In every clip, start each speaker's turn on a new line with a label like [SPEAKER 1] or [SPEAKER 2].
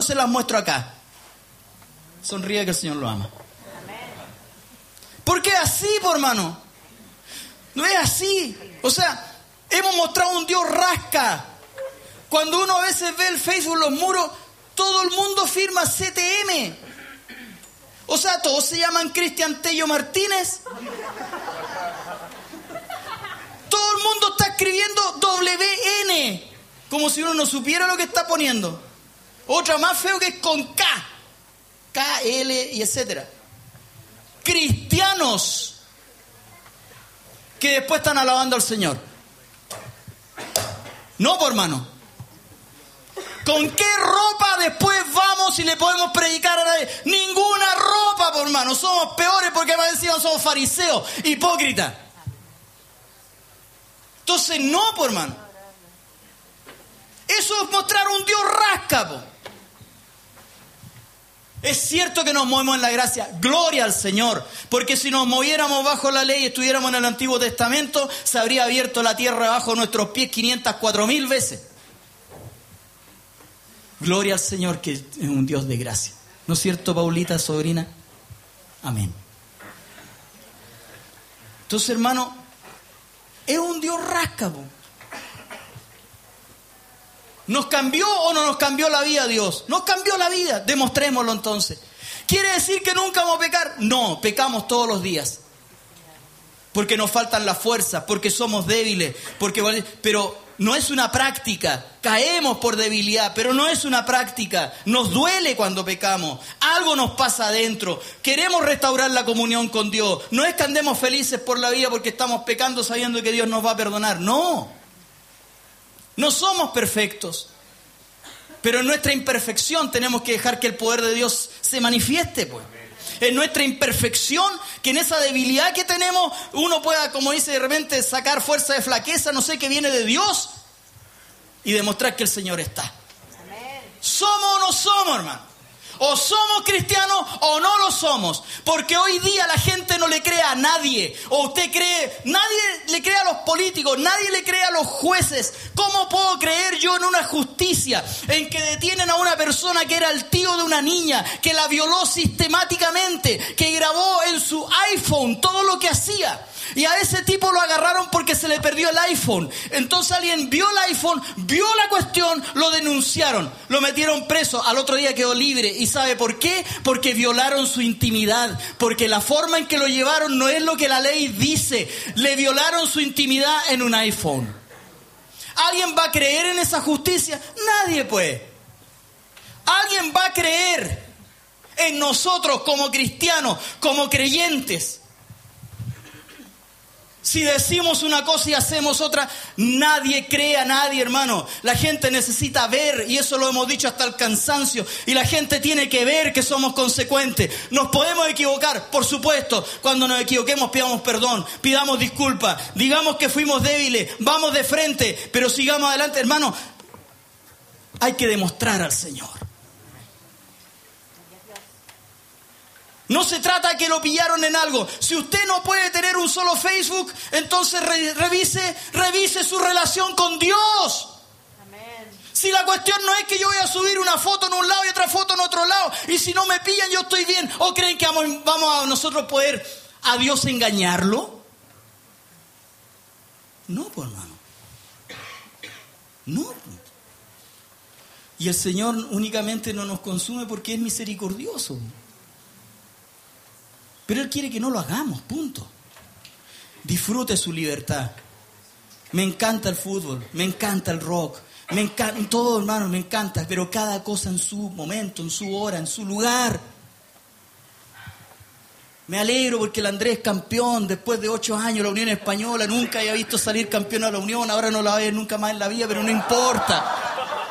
[SPEAKER 1] se las muestro acá. Sonríe que el Señor lo ama. Porque es así, por hermano. No es así. O sea, hemos mostrado un Dios rasca. Cuando uno a veces ve el Facebook, los muros, todo el mundo firma CTM. O sea, todos se llaman Cristian Tello Martínez. Todo el mundo está escribiendo WN. Como si uno no supiera lo que está poniendo. Otra más feo que es con K. KL y etcétera. Cristianos que después están alabando al Señor. No, por hermano. ¿Con qué ropa después vamos y le podemos predicar a nadie? Ninguna ropa, por hermano. Somos peores porque más encima somos fariseos, hipócritas. Entonces no, por hermano. Eso es mostrar un Dios rasca, po. Es cierto que nos movemos en la gracia, gloria al Señor, porque si nos moviéramos bajo la ley y estuviéramos en el Antiguo Testamento, se habría abierto la tierra bajo nuestros pies 504,000 veces. Gloria al Señor, que es un Dios de gracia. ¿No es cierto, Paulita, sobrina? Amén. Entonces, hermano, es un Dios rasca, po. ¿Nos cambió o no nos cambió la vida Dios? Nos cambió la vida, demostrémoslo entonces. ¿Quiere decir que nunca vamos a pecar? No, pecamos todos los días. Porque nos faltan las fuerzas, porque somos débiles, pero no es una práctica. Caemos por debilidad, pero no es una práctica. Nos duele cuando pecamos. Algo nos pasa adentro. Queremos restaurar la comunión con Dios. No es que andemos felices por la vida porque estamos pecando sabiendo que Dios nos va a perdonar. No. No somos perfectos, pero en nuestra imperfección tenemos que dejar que el poder de Dios se manifieste, pues. En nuestra imperfección, que en esa debilidad que tenemos, uno pueda, como dice de repente, sacar fuerza de flaqueza, no sé, que viene de Dios, y demostrar que el Señor está. Amén. ¿Somos o no somos, hermano? O somos cristianos o no lo somos. Porque hoy día la gente no le cree a nadie. O usted cree, nadie le cree a los políticos, nadie le cree a los jueces. ¿Cómo puedo creer yo en una justicia en que detienen a una persona que era el tío de una niña, que la violó sistemáticamente, que grabó en su iPhone todo lo que hacía? Y a ese tipo lo agarraron porque se le perdió el iPhone. Entonces alguien vio el iPhone, vio la cuestión, lo denunciaron, lo metieron preso, al otro día quedó libre. ¿Y sabe por qué? Porque violaron su intimidad, porque la forma en que lo llevaron no es lo que la ley dice. Le violaron su intimidad en un iPhone. ¿Alguien va a creer en esa justicia? Nadie, pues. ¿Alguien va a creer en nosotros como cristianos, como creyentes? Si decimos una cosa y hacemos otra, nadie cree a nadie, hermano. La gente necesita ver, y eso lo hemos dicho hasta el cansancio, y la gente tiene que ver que somos consecuentes. Nos podemos equivocar, por supuesto. Cuando nos equivoquemos, pidamos perdón, pidamos disculpas, digamos que fuimos débiles, vamos de frente, pero sigamos adelante, hermano. Hay que demostrar al Señor. No se trata de que lo pillaron en algo. Si usted no puede tener un solo Facebook, entonces revise su relación con Dios. Amén. Si la cuestión no es que yo voy a subir una foto en un lado y otra foto en otro lado, y si no me pillan yo estoy bien, ¿o creen que vamos a nosotros poder a Dios engañarlo? No, pues hermano. No. Y el Señor únicamente no nos consume porque es misericordioso. Pero Él quiere que no lo hagamos, punto. Disfrute su libertad. Me encanta el fútbol, me encanta el rock, me encanta todo, hermano, me encanta, pero cada cosa en su momento, en su hora, en su lugar. Me alegro porque el Andrés es campeón después de 8 años, la Unión Española, nunca había visto salir campeón a la Unión, ahora no la va a ver nunca más en la vida, pero no importa.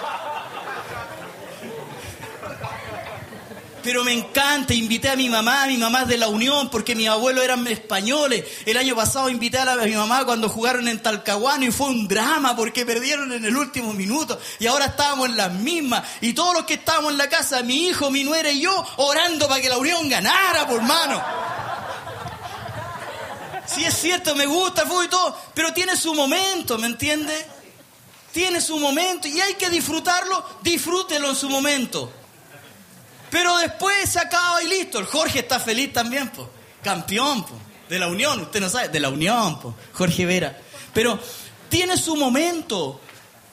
[SPEAKER 1] Pero me encanta, invité a mi mamá es de la Unión, porque mis abuelos eran españoles. El año pasado invité a mi mamá cuando jugaron en Talcahuano y fue un drama porque perdieron en el último minuto. Y ahora estábamos en las mismas. Y todos los que estábamos en la casa, mi hijo, mi nuera y yo, orando para que la Unión ganara, por mano. Sí, es cierto, me gusta el fútbol y todo, pero tiene su momento, ¿me entiende? Tiene su momento y hay que disfrutarlo, disfrútelo en su momento. Pero después se acaba y listo. El Jorge está feliz también, pues. Campeón, pues. De la Unión, usted no sabe. De la Unión, pues. Jorge Vera. Pero tiene su momento.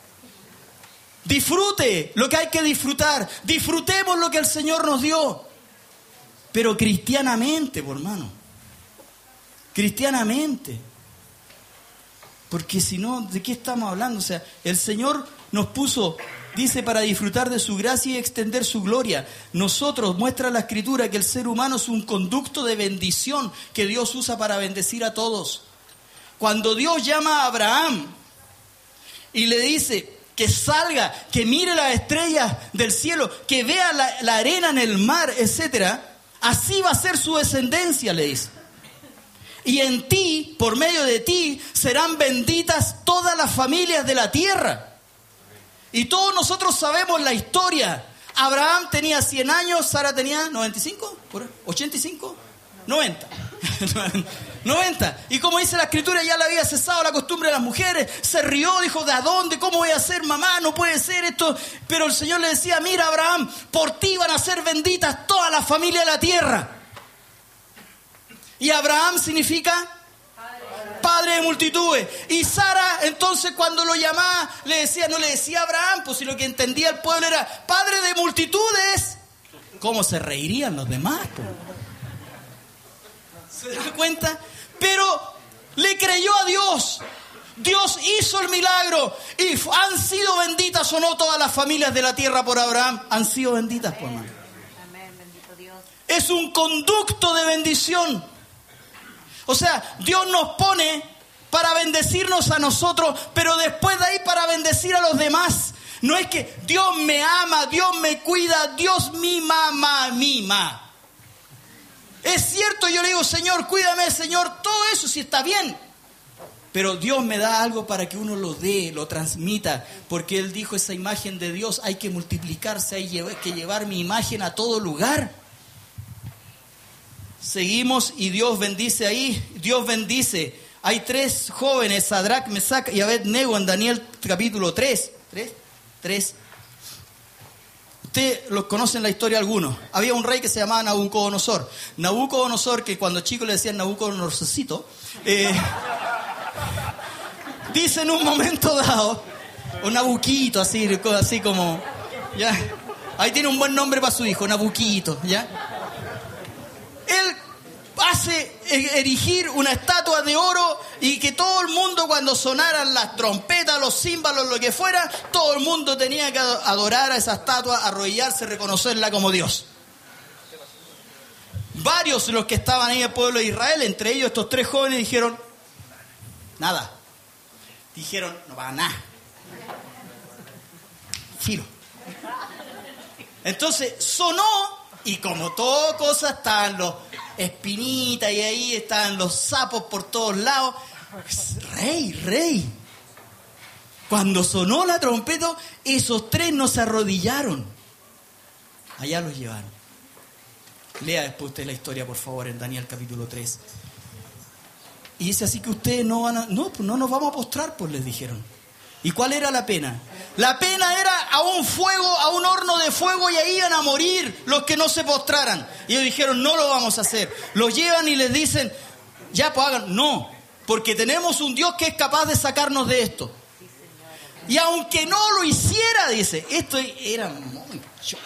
[SPEAKER 1] Disfrute lo que hay que disfrutar. Disfrutemos lo que el Señor nos dio. Pero cristianamente, por hermano. Cristianamente. Porque si no, ¿de qué estamos hablando? O sea, el Señor nos puso, dice, para disfrutar de su gracia y extender su gloria. Nosotros, muestra la Escritura que el ser humano es un conducto de bendición que Dios usa para bendecir a todos. Cuando Dios llama a Abraham y le dice que salga, que mire las estrellas del cielo, que vea la arena en el mar, etcétera, así va a ser su descendencia, le dice. Y en ti, por medio de ti, serán benditas todas las familias de la tierra. Y todos nosotros sabemos la historia. Abraham tenía 100 años, Sara tenía 95, ¿85? 90. 90. Y como dice la Escritura, ya le había cesado la costumbre de las mujeres. Se rió, dijo, ¿de a dónde? ¿Cómo voy a ser mamá? No puede ser esto. Pero el Señor le decía, mira Abraham, por ti van a ser benditas todas las familias de la tierra. Y Abraham significa padre de multitudes. Y Sara, entonces, cuando lo llamaba, le decía, no le decía Abraham, pues si lo que entendía el pueblo era padre de multitudes. ¿Cómo se reirían los demás? Pues? ¿Se da cuenta? Pero le creyó a Dios. Dios hizo el milagro. Y han sido benditas o no todas las familias de la tierra por Abraham. Han sido benditas por hermano.
[SPEAKER 2] Amén, bendito Dios.
[SPEAKER 1] Es un conducto de bendición. O sea, Dios nos pone para bendecirnos a nosotros, pero después de ahí para bendecir a los demás. No es que Dios me ama, Dios me cuida, Dios mima. Es cierto, yo le digo, Señor, cuídame, Señor, todo eso sí está bien. Pero Dios me da algo para que uno lo dé, lo transmita. Porque Él dijo, esa imagen de Dios hay que multiplicarse, hay que llevar mi imagen a todo lugar. Seguimos y Dios bendice ahí. Dios bendice. Hay 3 jóvenes, Sadrach, Mesach y Abed-nego en Daniel capítulo 3. 3. Ustedes los conocen la historia algunos. Había un rey que se llamaba Nabucodonosor. Nabucodonosor, que cuando chicos le decían Nabucodonosorcito, dice en un momento dado, o Nabuquito, así como, ya. Ahí tiene un buen nombre para su hijo, Nabuquito, ya. Él hace erigir una estatua de oro y que todo el mundo, cuando sonaran las trompetas, los címbalos, lo que fuera, todo el mundo tenía que adorar a esa estatua, arrodillarse, reconocerla como Dios. Varios de los que estaban ahí en el pueblo de Israel, entre ellos estos 3 jóvenes, dijeron, nada. Dijeron, no va a nada. Filo. Entonces sonó. Y como toda cosa, estaban los espinitas y ahí estaban los sapos por todos lados. Rey. Cuando sonó la trompeta, esos 3 no se arrodillaron. Allá los llevaron. Lea después usted la historia, por favor, en Daniel capítulo 3. Y dice, así que ustedes no nos vamos a postrar, pues les dijeron. ¿Y cuál era la pena? La pena era a un fuego, a un horno de fuego, y ahí iban a morir los que no se postraran. Y ellos dijeron, no lo vamos a hacer. Los llevan y les dicen, ya pues hagan. No, porque tenemos un Dios que es capaz de sacarnos de esto. Y aunque no lo hiciera, dice, esto era muy choro.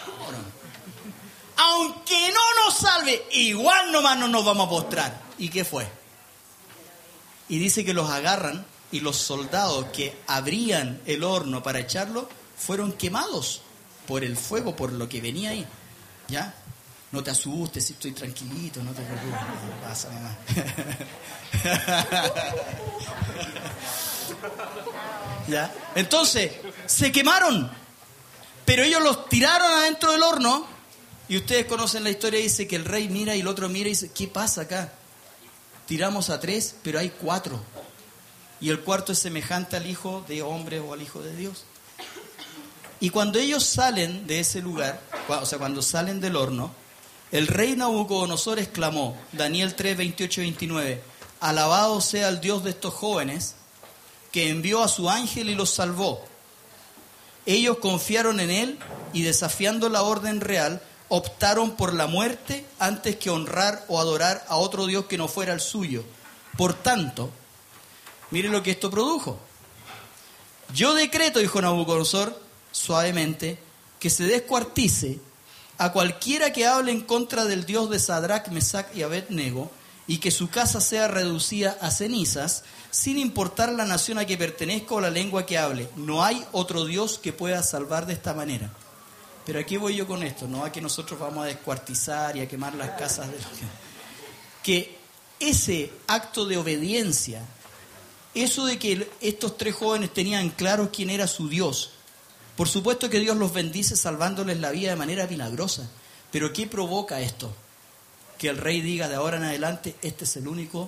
[SPEAKER 1] Aunque no nos salve, igual nomás no nos vamos a postrar. ¿Y qué fue? Y dice que los agarran. Y los soldados que abrían el horno para echarlo fueron quemados por el fuego, por lo que venía ahí. ¿Ya? No te asustes, si estoy tranquilito, no te preocupes. No pasa nada. ¿Ya? Entonces, se quemaron. Pero ellos los tiraron adentro del horno. Y ustedes conocen la historia, dice que el rey mira y el otro mira y dice, ¿qué pasa acá? Tiramos a 3, pero hay 4. Y el 4 es semejante al hijo de hombre o al hijo de Dios. Y cuando ellos salen de ese lugar, o sea, cuando salen del horno, el rey Nabucodonosor exclamó, Daniel 3, 28 y 29, alabado sea el Dios de estos jóvenes, que envió a su ángel y los salvó. Ellos confiaron en él y, desafiando la orden real, optaron por la muerte antes que honrar o adorar a otro Dios que no fuera el suyo. Por tanto, mire lo que esto produjo. Yo decreto, dijo Nabucodonosor suavemente, que se descuartice a cualquiera que hable en contra del Dios de Sadrach, Mesach y Abed-nego, y que su casa sea reducida a cenizas, sin importar la nación a que pertenezca o la lengua que hable. No hay otro Dios que pueda salvar de esta manera. Pero aquí voy yo con esto, no a que nosotros vamos a descuartizar y a quemar las casas de los que ese acto de obediencia, eso de que estos 3 jóvenes tenían claro quién era su Dios, por supuesto que Dios los bendice salvándoles la vida de manera milagrosa, pero ¿qué provoca esto? Que el rey diga de ahora en adelante, este es el único